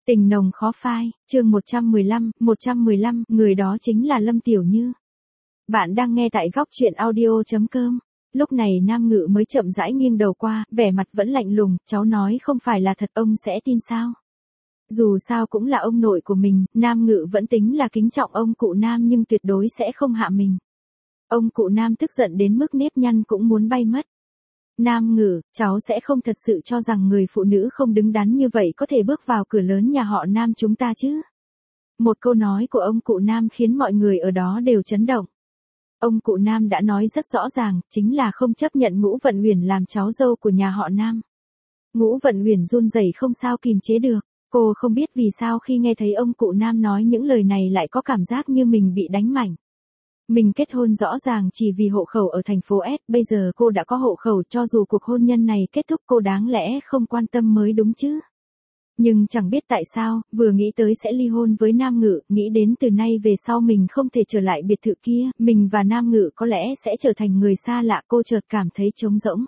Tình nồng khó phai, chương 115, người đó chính là Lâm Tiểu Như. Bạn đang nghe tại góc truyện audio.com. Lúc này Nam Ngự mới chậm rãi nghiêng đầu qua, vẻ mặt vẫn lạnh lùng, cháu nói không phải là thật ông sẽ tin sao? Dù sao cũng là ông nội của mình, Nam Ngự vẫn tính là kính trọng ông cụ Nam nhưng tuyệt đối sẽ không hạ mình. Ông cụ Nam tức giận đến mức nếp nhăn cũng muốn bay mất. Nam Ngự, cháu sẽ không thật sự cho rằng người phụ nữ không đứng đắn như vậy có thể bước vào cửa lớn nhà họ Nam chúng ta chứ? Một câu nói của ông cụ Nam khiến mọi người ở đó đều chấn động. Ông cụ Nam đã nói rất rõ ràng, chính là không chấp nhận Ngũ Vận Uyển làm cháu dâu của nhà họ Nam. Ngũ Vận Uyển run rẩy không sao kìm chế được. Cô không biết vì sao khi nghe thấy ông cụ Nam nói những lời này lại có cảm giác như mình bị đánh mảnh. Mình kết hôn rõ ràng chỉ vì hộ khẩu ở thành phố S, bây giờ cô đã có hộ khẩu, cho dù cuộc hôn nhân này kết thúc cô đáng lẽ không quan tâm mới đúng chứ. Nhưng chẳng biết tại sao, vừa nghĩ tới sẽ ly hôn với Nam Ngự, nghĩ đến từ nay về sau mình không thể trở lại biệt thự kia, mình và Nam Ngự có lẽ sẽ trở thành người xa lạ, cô chợt cảm thấy trống rỗng.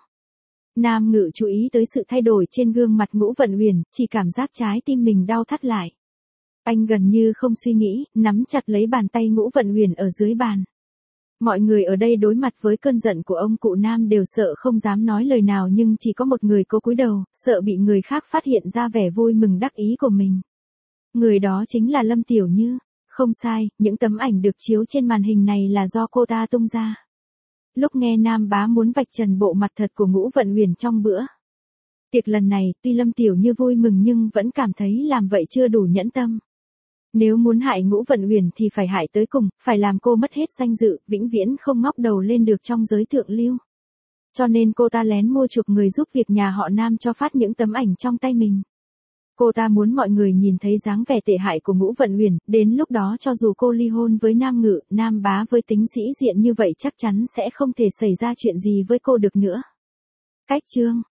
Nam Ngự chú ý tới sự thay đổi trên gương mặt Ngũ Vận Uyển, chỉ cảm giác trái tim mình đau thắt lại. Anh gần như không suy nghĩ, nắm chặt lấy bàn tay Ngũ Vận Uyển ở dưới bàn. Mọi người ở đây đối mặt với cơn giận của ông cụ Nam đều sợ không dám nói lời nào nhưng chỉ có một người cố cúi đầu, sợ bị người khác phát hiện ra vẻ vui mừng đắc ý của mình. Người đó chính là Lâm Tiểu Như. Không sai, những tấm ảnh được chiếu trên màn hình này là do cô ta tung ra. Lúc nghe Nam Bá muốn vạch trần bộ mặt thật của Ngũ Vận Uyển trong bữa tiệc lần này, tuy Lâm Tiểu Như vui mừng nhưng vẫn cảm thấy làm vậy chưa đủ nhẫn tâm. Nếu muốn hại Ngũ Vận Uyển thì phải hại tới cùng, phải làm cô mất hết danh dự, vĩnh viễn không ngóc đầu lên được trong giới thượng lưu. Cho nên cô ta lén mua chuộc người giúp việc nhà họ Nam cho phát những tấm ảnh trong tay mình. Cô ta muốn mọi người nhìn thấy dáng vẻ tệ hại của Ngũ Vận Uyển, đến lúc đó cho dù cô ly hôn với Nam Ngự, Nam Bá với tính sĩ diện như vậy chắc chắn sẽ không thể xảy ra chuyện gì với cô được nữa. Cách chương